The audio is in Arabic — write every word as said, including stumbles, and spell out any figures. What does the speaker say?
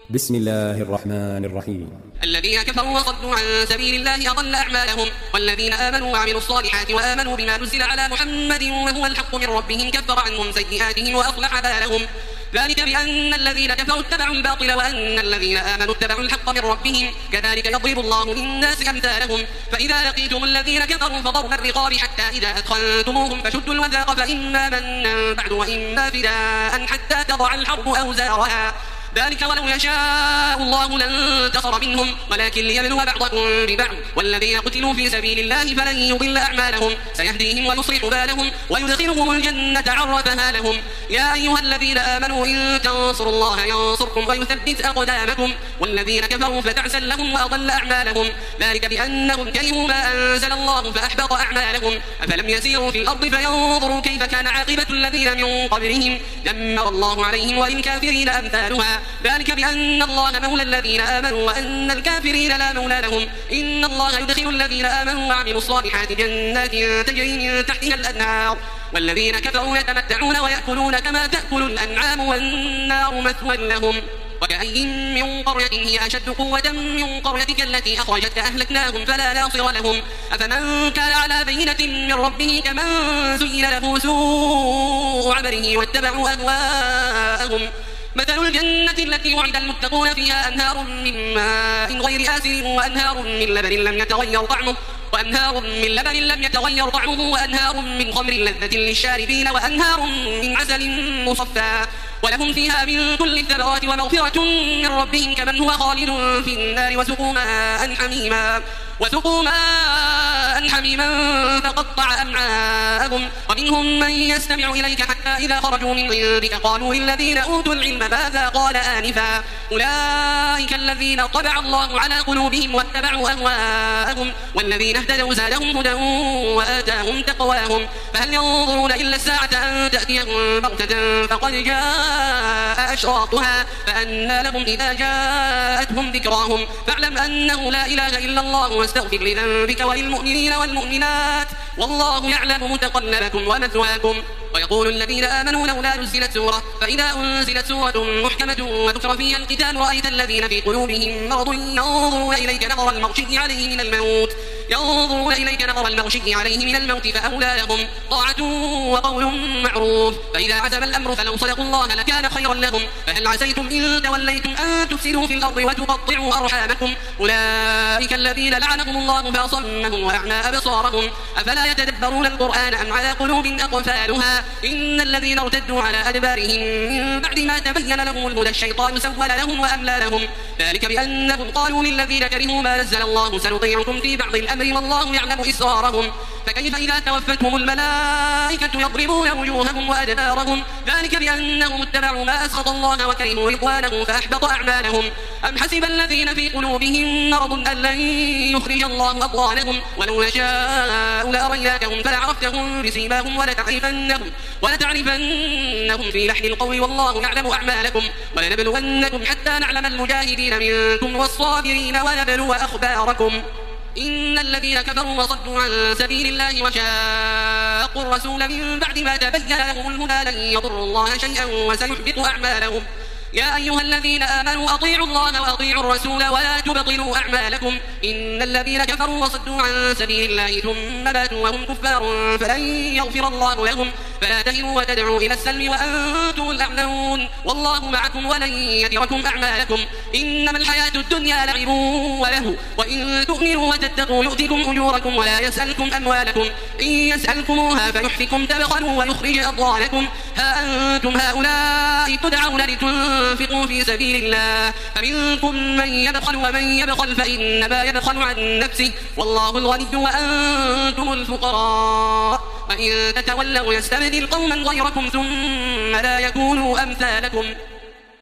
بسم الله الرحمن الرحيم. الذين كفروا وصدوا عن سبيل الله أضل أعمالهم، والذين آمنوا وعملوا الصالحات وآمنوا بما نزل على محمد وهو الحق من ربهم كفر عنهم سيئاتهم وأصلح بالهم. ذلك بأن الذين كفروا اتبعوا الباطل وأن الذين آمنوا اتبعوا الحق من ربهم، كذلك يضرب الله للناس أمثالهم. فإذا لقيتم الذين كفروا فضرب الرقاب حتى إذا أثخنتموهم فشدوا الوثاق فإما منا بعد وإما فداء حتى تضع الحرب أوزارها. ذلك ولو يشاء الله لانتصر منهم ولكن ليبلو بعضكم ببعض، والذين قتلوا في سبيل الله فلن يضل أعمالهم سيهديهم ويصلح بالهم ويدخلهم الجنة عرفها لهم. يا أيها الذين آمنوا إن تنصروا الله ينصركم ويثبت أقدامكم، والذين كفروا فتعسا لهم وأضل أعمالهم. ذلك بأنهم كرهوا ما أنزل الله فأحبط أعمالهم. أفلم يسيروا في الأرض فينظروا كيف كان عاقبة الذين من قبلهم دمر الله عليهم وللكافرين أمثالها. ذلك بأن الله مولى الذين آمنوا وأن الكافرين لا مولى لهم. إن الله يدخل الذين آمنوا وعملوا الصالحات جنات تجري من تحتها الأنهار، والذين كفروا يتمتعون ويأكلون كما تأكل الأنعام والنار مثوى لهم. وكأي من قرية هي أشد قوة من قريتك التي أخرجتك أهلكناهم فلا ناصر لهم. أفمن كان على بينة من ربه كمن زين له سوء عمله واتبعوا أهواءهم. مثل الجنة التي وعد المتقون فيها أنهار من ماء غير آسر وأنهار من لبن لم يتغير طعمه وأنهار من لبن لم يتغير طعمه وأنهار من خمر لذة للشاربين وأنهار من عسل مصفى ولهم فيها من كل الثمرات ومغفرة من ربهم كمن هو خالد في النار وسقوا ماء حميما وسقوا ماء حميما فقطع أمعاءهم. ومنهم من يستمع إليك حتى إذا خرجوا من عندك قالوا للذين أوتوا العلم ماذا قال آنفا أولئك الذين طبع الله على قلوبهم واتبعوا أهواءهم، والذين اهتدوا زادهم هدى وآتاهم تقواهم. فهل ينظرون إلا الساعة أن تأتيهم بغتة فقد جاء أشراطها فأنى لهم إذا جاءتهم ذكراهم. فاعلم أنه لا إله إلا الله واستغفر لذنبك وللمؤمنين والمؤمنات والله يعلم متقلبكم ومثواكم. ويقول الذين آمنوا لولا نزلت سورة، فإذا أنزلت سورة محكمة وذكر فيها القتال رأيت الذين في قلوبهم مرض ينظرون إليك نظر المغشي عليه من الموت ينظرون إليك نظر المغشي عليه من الموت فأولى لهم طاعة وقول معروف. فإذا عزم الأمر فلو صدقوا الله لكان خيرا لهم. فهل عسيتم إن توليتم أن تفسدوا في الأرض وتقطعوا أرحامكم أولئك الذين لعنهم الله فأصمهم وأعمى أبصارهم. أفلا يتدبرون القرآن أم على قلوب أقفالها. إن الذين ارتدوا على أدبارهم من بعد ما تبين لهم الهدى الشيطان سول لهم وأملى لهم. ذلك بأنهم قالوا للذين كرهوا ما نزل الله سنطيعكم في بعض الأمر والله يعلم إسرارهم. فكيف إذا توفتهم الملائكة يضربون وجوههم وأدبارهم. ذلك بأنهم اتبعوا ما أسخط الله وكرهوا رضوانه فأحبط أعمالهم. أم حسب الذين في قلوبهم مرض أن لن يخرج الله أضغانهم ولو نشاء لأريناكهم فلعرفتهم بسيماهم ولتعرفنهم ولتعرفنهم في لحن القول والله يعلم أعمالكم. ولنبلونكم حتى نعلم المجاهدين منكم والصابرين ونبلو أخباركم. إن الذين كفروا وصدوا عن سبيل الله وشاقوا الرسول من بعد ما تبين لهم الهدى لن يضروا الله شيئا وسيحبط أعمالهم. يا أيها الذين آمنوا أطيعوا الله وأطيعوا الرسول ولا تبطلوا أعمالكم. إن الذين كفروا وصدوا عن سبيل الله ثم ماتوا وهم كفار فلن يغفر الله لهم. فلا تهنوا وتدعوا إلى السلم وأنتم الأعلون والله معكم ولن يتركم أعمالكم. إنما الحياة الدنيا لعب ولهو وإن تؤمنوا وتتقوا يؤتكم أجوركم ولا يسألكم أموالكم. إن يسألكموها فيحفكم تبخلوا ويخرج أضغانكم. ها أنتم هؤلاء تدعون لتنفقوا في سبيل الله فمنكم من يبخل ومن يبخل فإنما يبخل عن نفسه والله الغني وأنتم الفقراء. وإن تتولوا يستبدل قوما غيركم ثم لا يكونوا أمثالكم.